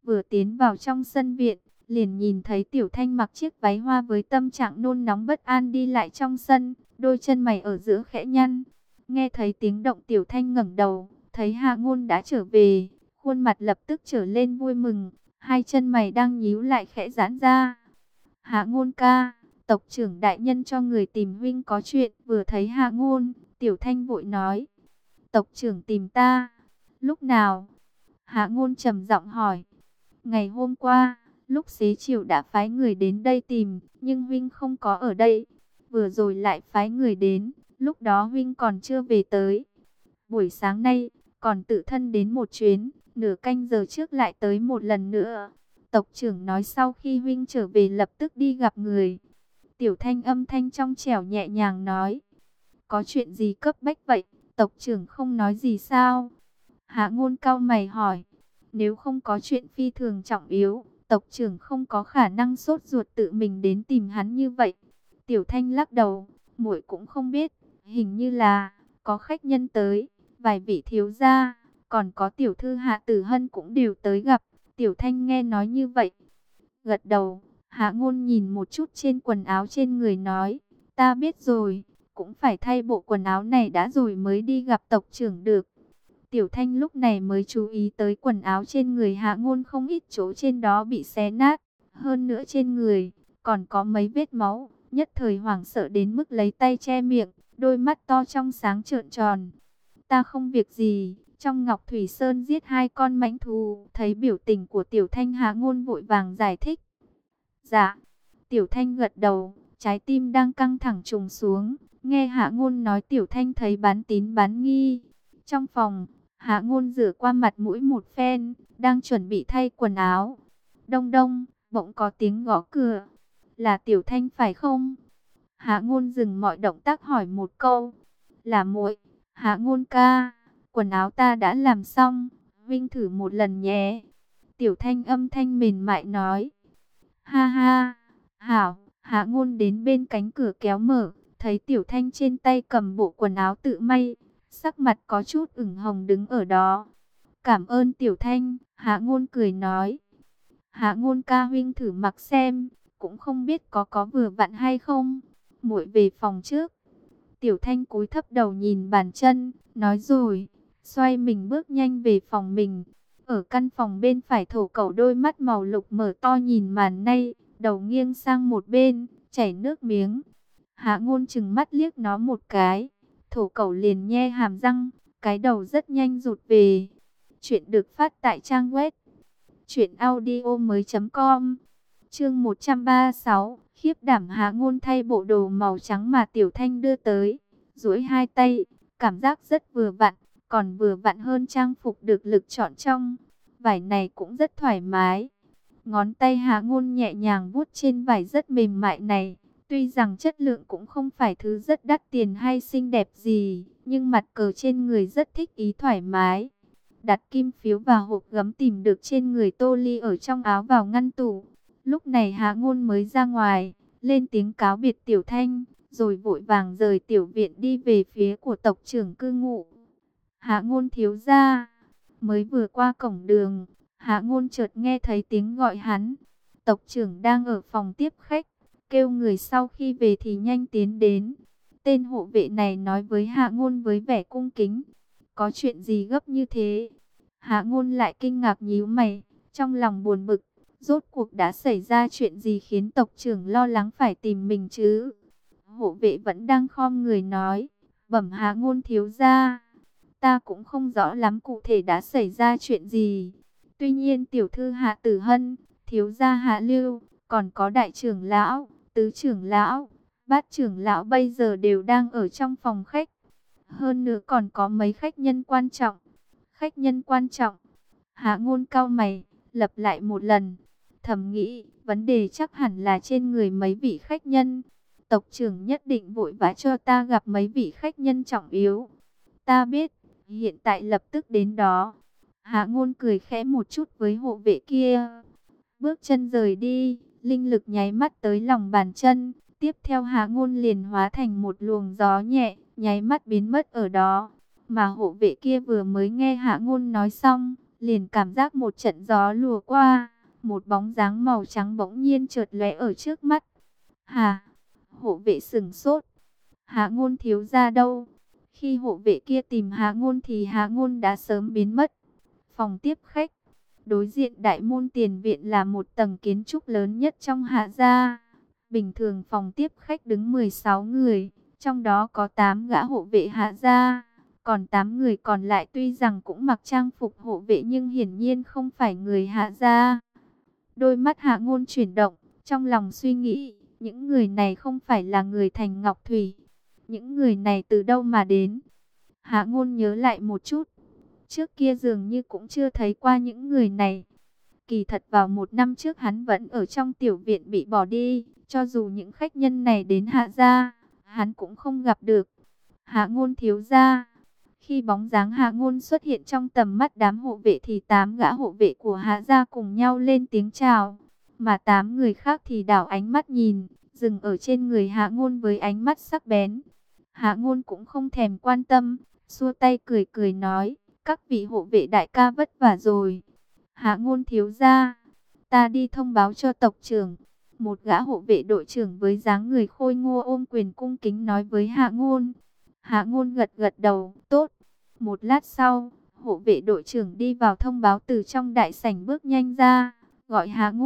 Vừa tiến vào trong sân viện, liền nhìn thấy Tiểu Thanh mặc chiếc váy hoa với tâm trạng nôn nóng bất an đi lại trong sân, đôi chân mày ở giữa khẽ nhăn. Nghe thấy tiếng động, Tiểu Thanh ngẩng đầu, thấy Hạ Ngôn đã trở về, khuôn mặt lập tức trở lên vui mừng, hai chân mày đang nhíu lại khẽ giãn ra. Hạ Ngôn ca, tộc trưởng đại nhân cho người tìm huynh có chuyện. Vừa thấy Hạ Ngôn, Tiểu Thanh vội nói, tộc trưởng tìm ta, lúc nào? Hạ Ngôn trầm giọng hỏi. Ngày hôm qua, lúc xế chiều đã phái người đến đây tìm, nhưng huynh không có ở đây. Vừa rồi lại phái người đến, lúc đó huynh còn chưa về tới. Buổi sáng nay, còn tự thân đến một chuyến, nửa canh giờ trước lại tới một lần nữa. Tộc trưởng nói sau khi huynh trở về lập tức đi gặp người. Tiểu Thanh âm thanh trong trẻo nhẹ nhàng nói. Có chuyện gì cấp bách vậy? Tộc trưởng không nói gì sao? Hạ Ngôn cau mày hỏi. Nếu không có chuyện phi thường trọng yếu, tộc trưởng không có khả năng sốt ruột tự mình đến tìm hắn như vậy. Tiểu Thanh lắc đầu, muội cũng không biết, hình như là có khách nhân tới, vài vị thiếu gia, còn có tiểu thư Hạ Tử Hân cũng đều tới gặp. Tiểu Thanh nghe nói như vậy, gật đầu. Hạ Ngôn nhìn một chút trên quần áo trên người nói, ta biết rồi, cũng phải thay bộ quần áo này đã rồi mới đi gặp tộc trưởng được. Tiểu Thanh lúc này mới chú ý tới quần áo trên người Hạ Ngôn không ít chỗ trên đó bị xé nát. Hơn nữa trên người, còn có mấy vết máu. Nhất thời hoảng sợ đến mức lấy tay che miệng, đôi mắt to trong sáng trợn tròn. Ta không việc gì, trong Ngọc Thủy Sơn giết 2 con mãnh thú. Thấy biểu tình của Tiểu Thanh, Hạ Ngôn vội vàng giải thích. Dạ, Tiểu Thanh gật đầu, trái tim đang căng thẳng trùng xuống. Nghe Hạ Ngôn nói Tiểu Thanh thấy bán tín bán nghi. Trong phòng, Hạ Ngôn rửa qua mặt mũi một phen, đang chuẩn bị thay quần áo. Đông đông, bỗng có tiếng gõ cửa. Là Tiểu Thanh phải không? Hạ Ngôn dừng mọi động tác hỏi một câu. Là muội. Hạ Ngôn ca, quần áo ta đã làm xong, Vinh thử một lần nhé. Tiểu Thanh âm thanh mềm mại nói. Ha ha, hảo. Hạ Ngôn đến bên cánh cửa kéo mở, thấy Tiểu Thanh trên tay cầm bộ quần áo tự may, sắc mặt có chút ửng hồng đứng ở đó. Cảm ơn Tiểu Thanh, Hạ Ngôn cười nói. Hạ Ngôn ca huynh thử mặc xem, cũng không biết có vừa vặn hay không. Muội về phòng trước. Tiểu Thanh cúi thấp đầu nhìn bàn chân, nói rồi, xoay mình bước nhanh về phòng mình. Ở căn phòng bên phải, Thổ Cẩu đôi mắt màu lục mở to nhìn màn này, đầu nghiêng sang một bên, chảy nước miếng. Hạ Ngôn chừng mắt liếc nó một cái. Thổ Cẩu liền nhe hàm răng, cái đầu rất nhanh rụt về. Chuyện được phát tại trang web truyệnaudiomoi.com. Chương 136, khiếp đảm. Hạ Ngôn thay bộ đồ màu trắng mà Tiểu Thanh đưa tới, duỗi hai tay, cảm giác rất vừa vặn, còn vừa vặn hơn trang phục được lực chọn trong. Vải này cũng rất thoải mái. Ngón tay Hạ Ngôn nhẹ nhàng vuốt trên vải rất mềm mại này. Tuy rằng chất lượng cũng không phải thứ rất đắt tiền hay xinh đẹp gì, nhưng mặt cờ trên người rất thích ý thoải mái. Đặt kim phiếu và hộp gấm tìm được trên người Tô Ly ở trong áo vào ngăn tủ. Lúc này Hạ Ngôn mới ra ngoài, lên tiếng cáo biệt Tiểu Thanh, rồi vội vàng rời tiểu viện đi về phía của tộc trưởng cư ngụ. Hạ Ngôn thiếu gia. Mới vừa qua cổng đường, Hạ Ngôn chợt nghe thấy tiếng gọi hắn. Tộc trưởng đang ở phòng tiếp khách, kêu người sau khi về thì nhanh tiến đến. Tên hộ vệ này nói với Hạ Ngôn với vẻ cung kính. Có chuyện gì gấp như thế? Hạ Ngôn lại kinh ngạc nhíu mày, trong lòng buồn bực. Rốt cuộc đã xảy ra chuyện gì khiến tộc trưởng lo lắng phải tìm mình chứ? Hộ vệ vẫn đang khom người nói. Bẩm Hạ Ngôn thiếu gia, ta cũng không rõ lắm cụ thể đã xảy ra chuyện gì. Tuy nhiên tiểu thư Hạ Tử Hân, thiếu gia Hạ Lưu, còn có đại trưởng lão, tứ trưởng lão, bát trưởng lão bây giờ đều đang ở trong phòng khách. Hơn nữa còn có mấy khách nhân quan trọng. Khách nhân quan trọng. Hạ Ngôn cau mày, lặp lại một lần. Thầm nghĩ, vấn đề chắc hẳn là trên người mấy vị khách nhân. Tộc trưởng nhất định vội vã cho ta gặp mấy vị khách nhân trọng yếu. Ta biết, hiện tại lập tức đến đó. Hạ Ngôn cười khẽ một chút với hộ vệ kia. Bước chân rời đi, linh lực nháy mắt tới lòng bàn chân. Tiếp theo Hạ Ngôn liền hóa thành một luồng gió nhẹ, nháy mắt biến mất ở đó. Mà hộ vệ kia vừa mới nghe Hạ Ngôn nói xong, liền cảm giác một trận gió lùa qua, một bóng dáng màu trắng bỗng nhiên chợt lóe ở trước mắt. Hà, hộ vệ sửng sốt. Hạ Ngôn thiếu gia đâu? Khi hộ vệ kia tìm Hạ Ngôn thì Hạ Ngôn đã sớm biến mất. Phòng tiếp khách, đối diện đại môn tiền viện là một tầng kiến trúc lớn nhất trong Hạ gia. Bình thường phòng tiếp khách đứng 16 người, trong đó có 8 gã hộ vệ Hạ gia. Còn 8 người còn lại tuy rằng cũng mặc trang phục hộ vệ nhưng hiển nhiên không phải người Hạ gia. Đôi mắt Hạ Ngôn chuyển động, trong lòng suy nghĩ, những người này không phải là người thành Ngọc Thủy. Những người này từ đâu mà đến? Hạ Ngôn nhớ lại một chút, trước kia dường như cũng chưa thấy qua những người này. Kỳ thật vào một năm trước hắn vẫn ở trong tiểu viện bị bỏ đi, cho dù những khách nhân này đến Hạ gia, hắn cũng không gặp được. Hạ Ngôn thiếu gia. Khi bóng dáng Hạ Ngôn xuất hiện trong tầm mắt đám hộ vệ thì 8 gã hộ vệ của Hạ gia cùng nhau lên tiếng chào, mà 8 người khác thì đảo ánh mắt nhìn, dừng ở trên người Hạ Ngôn với ánh mắt sắc bén. Hạ Ngôn cũng không thèm quan tâm, xua tay cười cười nói, các vị hộ vệ đại ca vất vả rồi. Hạ Ngôn thiếu gia, ta đi thông báo cho tộc trưởng. Một gã hộ vệ đội trưởng với dáng người khôi ngô ôm quyền cung kính nói với Hạ Ngôn. Hạ Ngôn gật gật đầu, tốt. Một lát sau, hộ vệ đội trưởng đi vào thông báo từ trong đại sảnh bước nhanh ra, gọi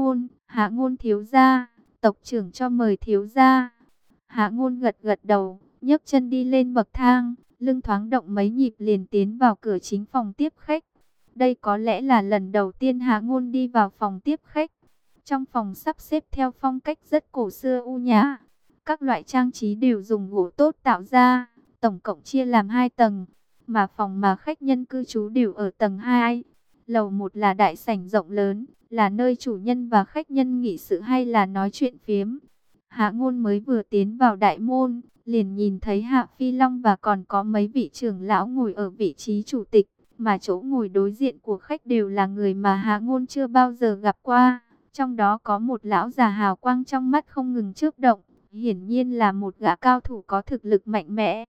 Hạ Ngôn thiếu gia, tộc trưởng cho mời thiếu gia. Hạ Ngôn gật gật đầu, nhấc chân đi lên bậc thang, lưng thoáng động mấy nhịp liền tiến vào cửa chính phòng tiếp khách. Đây có lẽ là lần đầu tiên Hạ Ngôn đi vào phòng tiếp khách. Trong phòng sắp xếp theo phong cách rất cổ xưa u nhã, các loại trang trí đều dùng gỗ tốt tạo ra, tổng cộng chia làm 2 tầng, mà phòng mà khách nhân cư trú đều ở tầng 2. Lầu 1 là đại sảnh rộng lớn, là nơi chủ nhân và khách nhân nghị sự hay là nói chuyện phiếm. Hạ Ngôn mới vừa tiến vào đại môn, liền nhìn thấy Hạ Phi Long và còn có mấy vị trưởng lão ngồi ở vị trí chủ tịch, mà chỗ ngồi đối diện của khách đều là người mà Hạ Ngôn chưa bao giờ gặp qua. Trong đó có một lão già hào quang trong mắt không ngừng chớp động, hiển nhiên là một gã cao thủ có thực lực mạnh mẽ.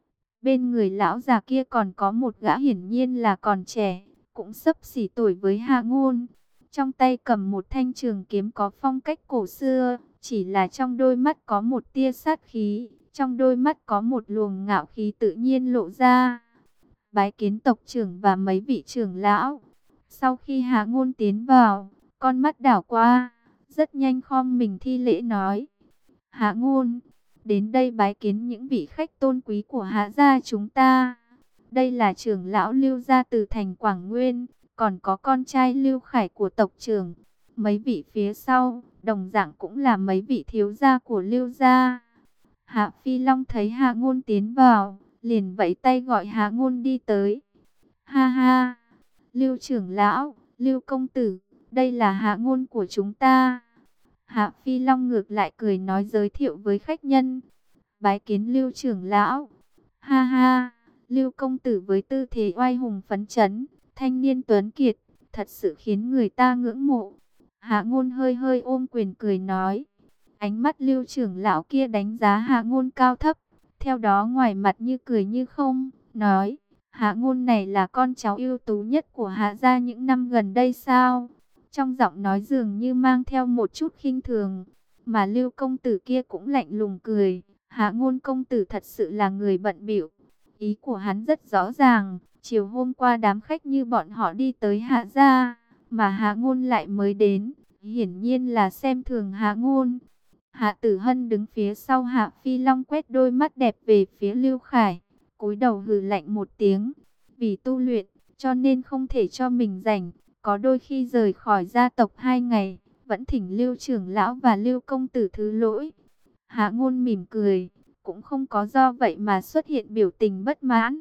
Bên người lão già kia còn có một gã hiển nhiên là còn trẻ, cũng xấp xỉ tuổi với Hạ Ngôn. Trong tay cầm một thanh trường kiếm có phong cách cổ xưa, chỉ là trong đôi mắt có một tia sát khí, trong đôi mắt có một luồng ngạo khí tự nhiên lộ ra. Bái kiến tộc trưởng và mấy vị trưởng lão. Sau khi Hạ Ngôn tiến vào, con mắt đảo qua, rất nhanh khom mình thi lễ nói. Hạ Ngôn, đến đây bái kiến những vị khách tôn quý của Hạ gia chúng ta. Đây là trưởng lão Lưu gia từ thành Quảng Nguyên, còn có con trai Lưu Khải của tộc trưởng. Mấy vị phía sau, đồng dạng cũng là mấy vị thiếu gia của Lưu gia. Hạ Phi Long thấy Hạ Ngôn tiến vào, liền vẫy tay gọi Hạ Ngôn đi tới. Ha ha, Lưu trưởng lão, Lưu công tử, đây là Hạ Ngôn của chúng ta. Hạ Phi Long ngược lại cười nói giới thiệu với khách nhân. Bái kiến Lưu trưởng lão. Ha ha, Lưu công tử với tư thế oai hùng phấn chấn, thanh niên tuấn kiệt, thật sự khiến người ta ngưỡng mộ. Hạ Ngôn hơi hơi ôm quyền cười nói. Ánh mắt Lưu trưởng lão kia đánh giá Hạ Ngôn cao thấp, theo đó ngoài mặt như cười như không, nói, Hạ Ngôn này là con cháu ưu tú nhất của Hạ gia những năm gần đây sao? Trong giọng nói dường như mang theo một chút khinh thường, mà Lưu công tử kia cũng lạnh lùng cười, Hạ Ngôn công tử thật sự là người bận bịu. Ý của hắn rất rõ ràng, chiều hôm qua đám khách như bọn họ đi tới Hạ gia, mà Hạ Ngôn lại mới đến, hiển nhiên là xem thường Hạ Ngôn. Hạ Tử Hân đứng phía sau Hạ Phi Long quét đôi mắt đẹp về phía Lưu Khải, cúi đầu hừ lạnh một tiếng. Vì tu luyện, cho nên không thể cho mình rảnh, có đôi khi rời khỏi gia tộc 2 ngày, vẫn thỉnh Lưu trưởng lão và Lưu công tử thứ lỗi. Hạ Ngôn mỉm cười, cũng không có do vậy mà xuất hiện biểu tình bất mãn.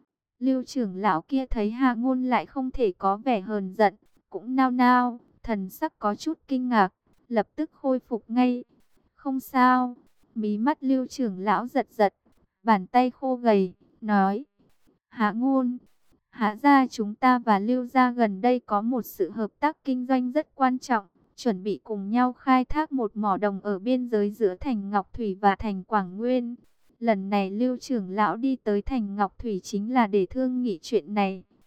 Lưu trưởng lão kia thấy Hạ Ngôn lại không thể có vẻ hờn giận, cũng nao nao, thần sắc có chút kinh ngạc, lập tức khôi phục ngay. Không sao, mí mắt Lưu trưởng lão giật giật, bàn tay khô gầy, nói. Hạ Ngôn, Hạ gia chúng ta và Lưu gia gần đây có một sự hợp tác kinh doanh rất quan trọng, chuẩn bị cùng nhau khai thác một mỏ đồng ở biên giới giữa thành Ngọc Thủy và thành Quảng Nguyên. Lần này Lưu trưởng lão đi tới thành Ngọc Thủy chính là để thương nghị chuyện này.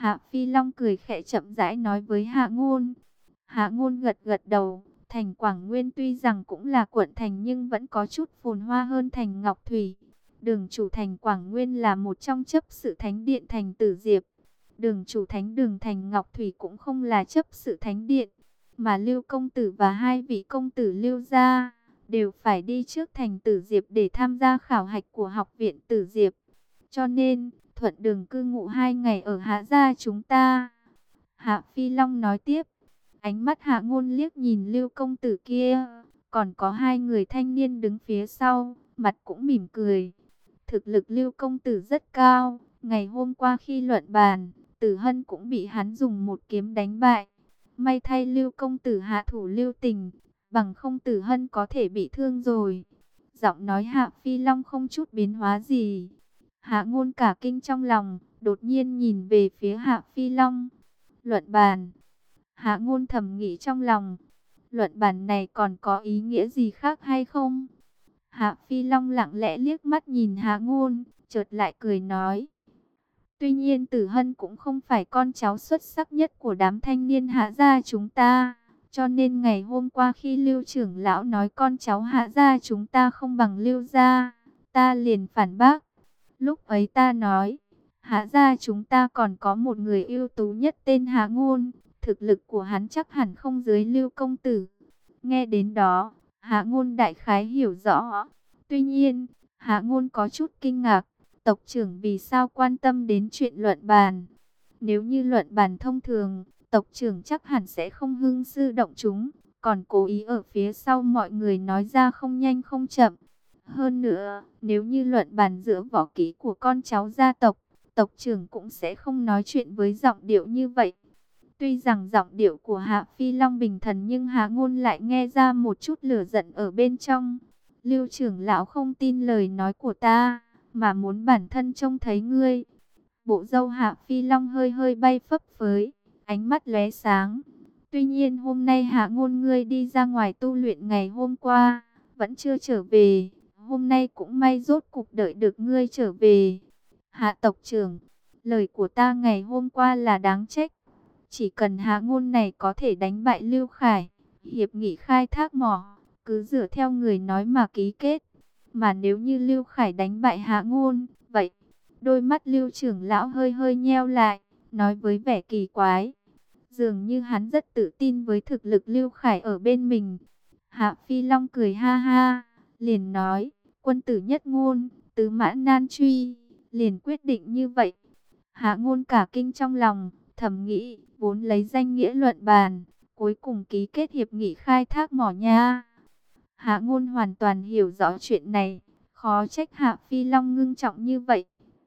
Hạ Phi Long cười khẽ chậm rãi nói với Hạ Ngôn. Hạ Ngôn gật gật đầu. Thành Quảng Nguyên tuy rằng cũng là quận thành nhưng vẫn có chút phồn hoa hơn thành Ngọc Thủy. Đường chủ thành Quảng Nguyên là một trong chấp sự thánh điện thành Tử Diệp. Đường chủ thánh đường thành Ngọc Thủy cũng không là chấp sự thánh điện, mà Lưu công tử và hai vị công tử Lưu gia đều phải đi trước thành Tử Diệp để tham gia khảo hạch của học viện Tử Diệp. Cho nên, thuận đường cư ngụ 2 ngày ở Hạ gia chúng ta. Hạ Phi Long nói tiếp, ánh mắt Hạ Ngôn liếc nhìn Lưu công tử kia, còn có hai người thanh niên đứng phía sau, mặt cũng mỉm cười. Thực lực Lưu công tử rất cao, ngày hôm qua khi luận bàn, Tử Hân cũng bị hắn dùng một kiếm đánh bại. May thay Lưu công tử hạ thủ lưu tình, bằng không Tử Hân có thể bị thương rồi. Giọng nói Hạ Phi Long không chút biến hóa gì. Hạ Ngôn cả kinh trong lòng, đột nhiên nhìn về phía Hạ Phi Long. Luận bàn. Hạ Ngôn thầm nghĩ trong lòng, luận bàn này còn có ý nghĩa gì khác hay không? Hạ Phi Long lặng lẽ liếc mắt nhìn Hạ Ngôn, chợt lại cười nói. Tuy nhiên Tử Hân cũng không phải con cháu xuất sắc nhất của đám thanh niên Hạ gia chúng ta. Cho nên ngày hôm qua khi Lưu trưởng lão nói con cháu Hạ gia chúng ta không bằng Lưu gia, ta liền phản bác. Lúc ấy ta nói, Hạ gia chúng ta còn có một người ưu tú nhất tên Hạ Ngôn. Thực lực của hắn chắc hẳn không dưới Lưu công tử. Nghe đến đó, Hạ Ngôn đại khái hiểu rõ. Tuy nhiên, Hạ Ngôn có chút kinh ngạc. Tộc trưởng vì sao quan tâm đến chuyện luận bàn? Nếu như luận bàn thông thường, tộc trưởng chắc hẳn sẽ không hưng sư động chúng, còn cố ý ở phía sau mọi người nói ra không nhanh không chậm. Hơn nữa, nếu như luận bàn giữa võ kỹ của con cháu gia tộc, tộc trưởng cũng sẽ không nói chuyện với giọng điệu như vậy. Tuy rằng giọng điệu của Hạ Phi Long bình thần nhưng Hạ Ngôn lại nghe ra một chút lửa giận ở bên trong. Lưu trưởng lão không tin lời nói của ta, mà muốn bản thân trông thấy ngươi. Bộ râu Hạ Phi Long hơi hơi bay phấp phới, ánh mắt lóe sáng. Tuy nhiên hôm nay Hạ Ngôn ngươi đi ra ngoài tu luyện ngày hôm qua, vẫn chưa trở về. Hôm nay cũng may rốt cục đợi được ngươi trở về. Hạ tộc trưởng, lời của ta ngày hôm qua là đáng trách. Chỉ cần Hạ Ngôn này có thể đánh bại Lưu Khải, hiệp nghị khai thác mỏ, cứ dựa theo người nói mà ký kết. Mà nếu như Lưu Khải đánh bại Hạ Ngôn, vậy, đôi mắt Lưu trưởng lão hơi hơi nheo lại, nói với vẻ kỳ quái. Dường như hắn rất tự tin với thực lực Lưu Khải ở bên mình. Hạ Phi Long cười ha ha, liền nói, quân tử nhất ngôn, tứ mã nan truy, liền quyết định như vậy. Hạ Ngôn cả kinh trong lòng, thầm nghĩ, vốn lấy danh nghĩa luận bàn, cuối cùng ký kết hiệp nghị khai thác mỏ nha. Hạ Ngôn hoàn toàn hiểu rõ chuyện này, khó trách Hạ Phi Long ngưng trọng như vậy.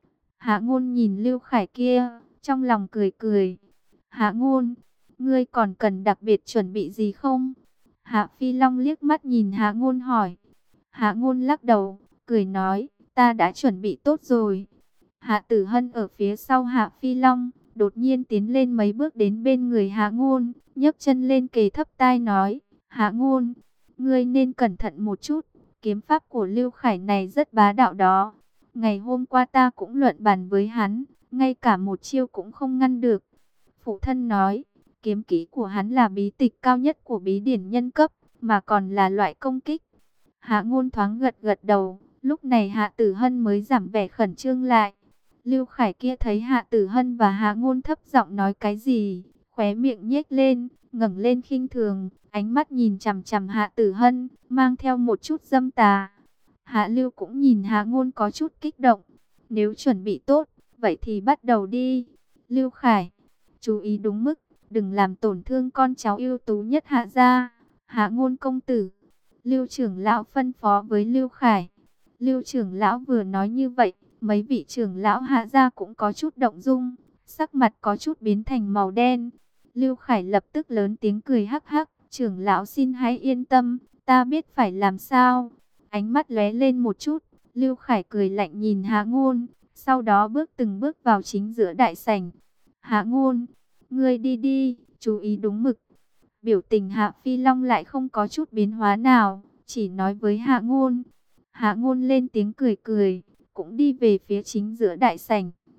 Hạ Ngôn nhìn Lưu Khải kia, trong lòng cười cười. Hạ Ngôn, ngươi còn cần đặc biệt chuẩn bị gì không? Hạ Phi Long liếc mắt nhìn Hạ Ngôn hỏi. Hạ Ngôn lắc đầu, cười nói, ta đã chuẩn bị tốt rồi. Hạ Tử Hân ở phía sau Hạ Phi Long, đột nhiên tiến lên mấy bước đến bên người Hạ Ngôn, nhấc chân lên kề thấp tai nói, Hạ Ngôn, ngươi nên cẩn thận một chút, kiếm pháp của Lưu Khải này rất bá đạo đó. Ngày hôm qua ta cũng luận bàn với hắn, ngay cả một chiêu cũng không ngăn được. Phụ thân nói, kiếm kỹ của hắn là bí tịch cao nhất của bí điển nhân cấp, mà còn là loại công kích. Hạ Ngôn thoáng gật gật đầu, lúc này Hạ Tử Hân mới giảm vẻ khẩn trương lại. Lưu Khải kia thấy Hạ Tử Hân và Hạ Ngôn thấp giọng nói cái gì, khóe miệng nhếch lên, ngẩng lên khinh thường, ánh mắt nhìn chằm chằm Hạ Tử Hân, mang theo một chút dâm tà. Hạ Lưu cũng nhìn Hạ Ngôn có chút kích động. Nếu chuẩn bị tốt, vậy thì bắt đầu đi. Lưu Khải, chú ý đúng mức, đừng làm tổn thương con cháu ưu tú nhất Hạ gia. Hạ Ngôn công tử. Lưu trưởng lão phân phó với Lưu Khải. Lưu trưởng lão vừa nói như vậy, mấy vị trưởng lão Hạ gia cũng có chút động dung, sắc mặt có chút biến thành màu đen. Lưu Khải lập tức lớn tiếng cười hắc hắc, trưởng lão xin hãy yên tâm, ta biết phải làm sao. Ánh mắt lóe lên một chút, Lưu Khải cười lạnh nhìn Hạ Ngôn, sau đó bước từng bước vào chính giữa đại sảnh. Hạ Ngôn, ngươi đi đi, chú ý đúng mực. Biểu tình Hạ Phi Long lại không có chút biến hóa nào, chỉ nói với Hạ Ngôn. Hạ Ngôn lên tiếng cười cười, cũng đi về phía chính giữa đại sảnh.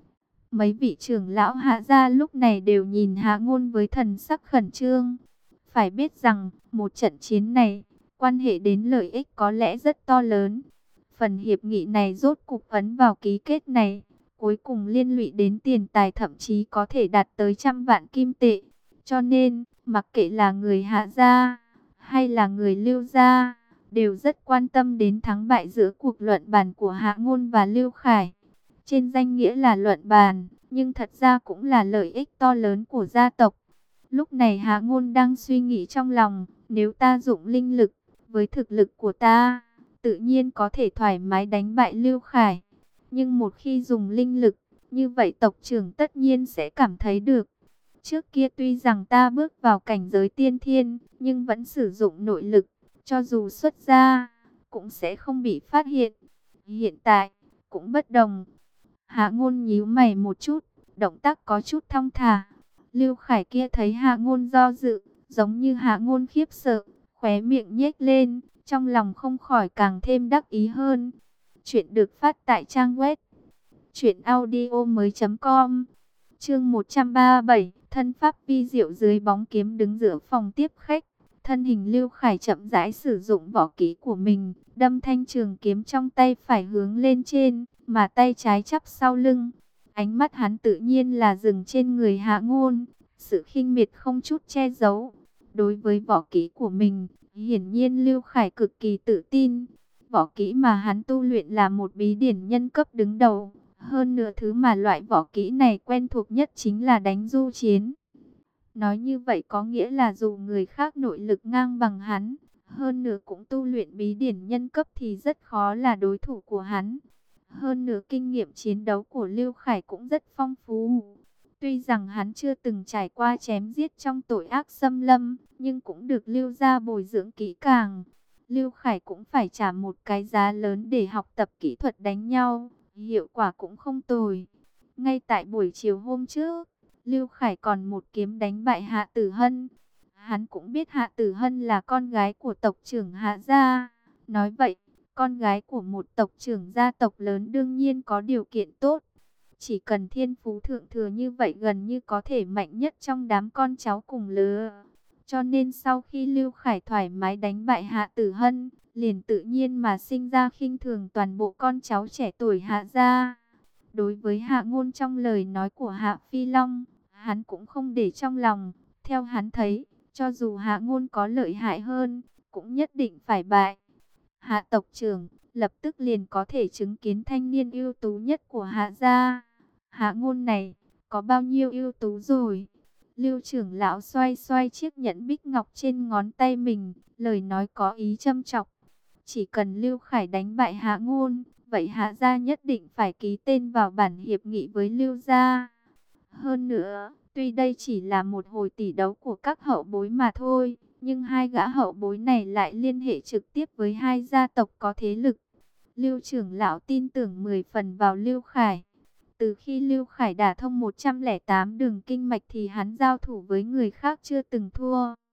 Mấy vị trưởng lão Hạ gia lúc này đều nhìn Hạ Ngôn với thần sắc khẩn trương. Phải biết rằng, một trận chiến này, quan hệ đến lợi ích có lẽ rất to lớn. Phần hiệp nghị này rốt cục ấn vào ký kết này, cuối cùng liên lụy đến tiền tài thậm chí có thể đạt tới 100 vạn kim tệ. Cho nên, mặc kệ là người Hạ gia hay là người Lưu gia, đều rất quan tâm đến thắng bại giữa cuộc luận bàn của Hạ Ngôn và Lưu Khải. Trên danh nghĩa là luận bàn, nhưng thật ra cũng là lợi ích to lớn của gia tộc. Lúc này Hạ Ngôn đang suy nghĩ trong lòng, nếu ta dụng linh lực, với thực lực của ta, tự nhiên có thể thoải mái đánh bại Lưu Khải. Nhưng một khi dùng linh lực, như vậy tộc trưởng tất nhiên sẽ cảm thấy được. Trước kia tuy rằng ta bước vào cảnh giới tiên thiên, nhưng vẫn sử dụng nội lực, cho dù xuất ra, cũng sẽ không bị phát hiện. Hiện tại, cũng bất đồng. Hạ Ngôn nhíu mày một chút, động tác có chút thong thả. Lưu Khải kia thấy Hạ Ngôn do dự, giống như Hạ Ngôn khiếp sợ, khóe miệng nhếch lên, trong lòng không khỏi càng thêm đắc ý hơn. Chuyện được phát tại trang web truyệnaudiomoi.com. Chương 137, thân pháp vi diệu dưới bóng kiếm đứng giữa phòng tiếp khách. Thân hình Lưu Khải chậm rãi sử dụng võ kỹ của mình, đâm thanh trường kiếm trong tay phải hướng lên trên, mà tay trái chắp sau lưng. Ánh mắt hắn tự nhiên là dừng trên người Hạ Ngôn, sự khinh miệt không chút che giấu. Đối với võ kỹ của mình, hiển nhiên Lưu Khải cực kỳ tự tin. Võ kỹ mà hắn tu luyện là một bí điển nhân cấp đứng đầu. Hơn nữa thứ mà loại võ kỹ này quen thuộc nhất chính là đánh du chiến. Nói như vậy có nghĩa là dù người khác nội lực ngang bằng hắn, hơn nữa cũng tu luyện bí điển nhân cấp thì rất khó là đối thủ của hắn. Hơn nữa kinh nghiệm chiến đấu của Lưu Khải cũng rất phong phú. Tuy rằng hắn chưa từng trải qua chém giết trong tội ác xâm lâm, nhưng cũng được Lưu gia bồi dưỡng kỹ càng. Lưu Khải cũng phải trả một cái giá lớn để học tập kỹ thuật đánh nhau, hiệu quả cũng không tồi. Ngay tại buổi chiều hôm trước, Lưu Khải còn một kiếm đánh bại Hạ Tử Hân. Hắn cũng biết Hạ Tử Hân là con gái của tộc trưởng Hạ gia. Nói vậy, con gái của một tộc trưởng gia tộc lớn đương nhiên có điều kiện tốt. Chỉ cần thiên phú thượng thừa như vậy gần như có thể mạnh nhất trong đám con cháu cùng lứa. Cho nên sau khi Lưu Khải thoải mái đánh bại Hạ Tử Hân, liền tự nhiên mà sinh ra khinh thường toàn bộ con cháu trẻ tuổi Hạ gia. Đối với Hạ Ngôn trong lời nói của Hạ Phi Long, hắn cũng không để trong lòng. Theo hắn thấy, cho dù Hạ Ngôn có lợi hại hơn, cũng nhất định phải bại. Hạ tộc trưởng lập tức liền có thể chứng kiến thanh niên ưu tú nhất của Hạ gia. Hạ Ngôn này, có bao nhiêu ưu tú rồi? Lưu trưởng lão xoay xoay chiếc nhẫn bích ngọc trên ngón tay mình, lời nói có ý châm chọc. Chỉ cần Lưu Khải đánh bại Hạ Ngôn, vậy Hạ gia nhất định phải ký tên vào bản hiệp nghị với Lưu gia. Hơn nữa, tuy đây chỉ là một hồi tỷ đấu của các hậu bối mà thôi, nhưng hai gã hậu bối này lại liên hệ trực tiếp với hai gia tộc có thế lực. Lưu trưởng lão tin tưởng 10 phần vào Lưu Khải. Từ khi Lưu Khải đả thông 108 đường kinh mạch thì hắn giao thủ với người khác chưa từng thua.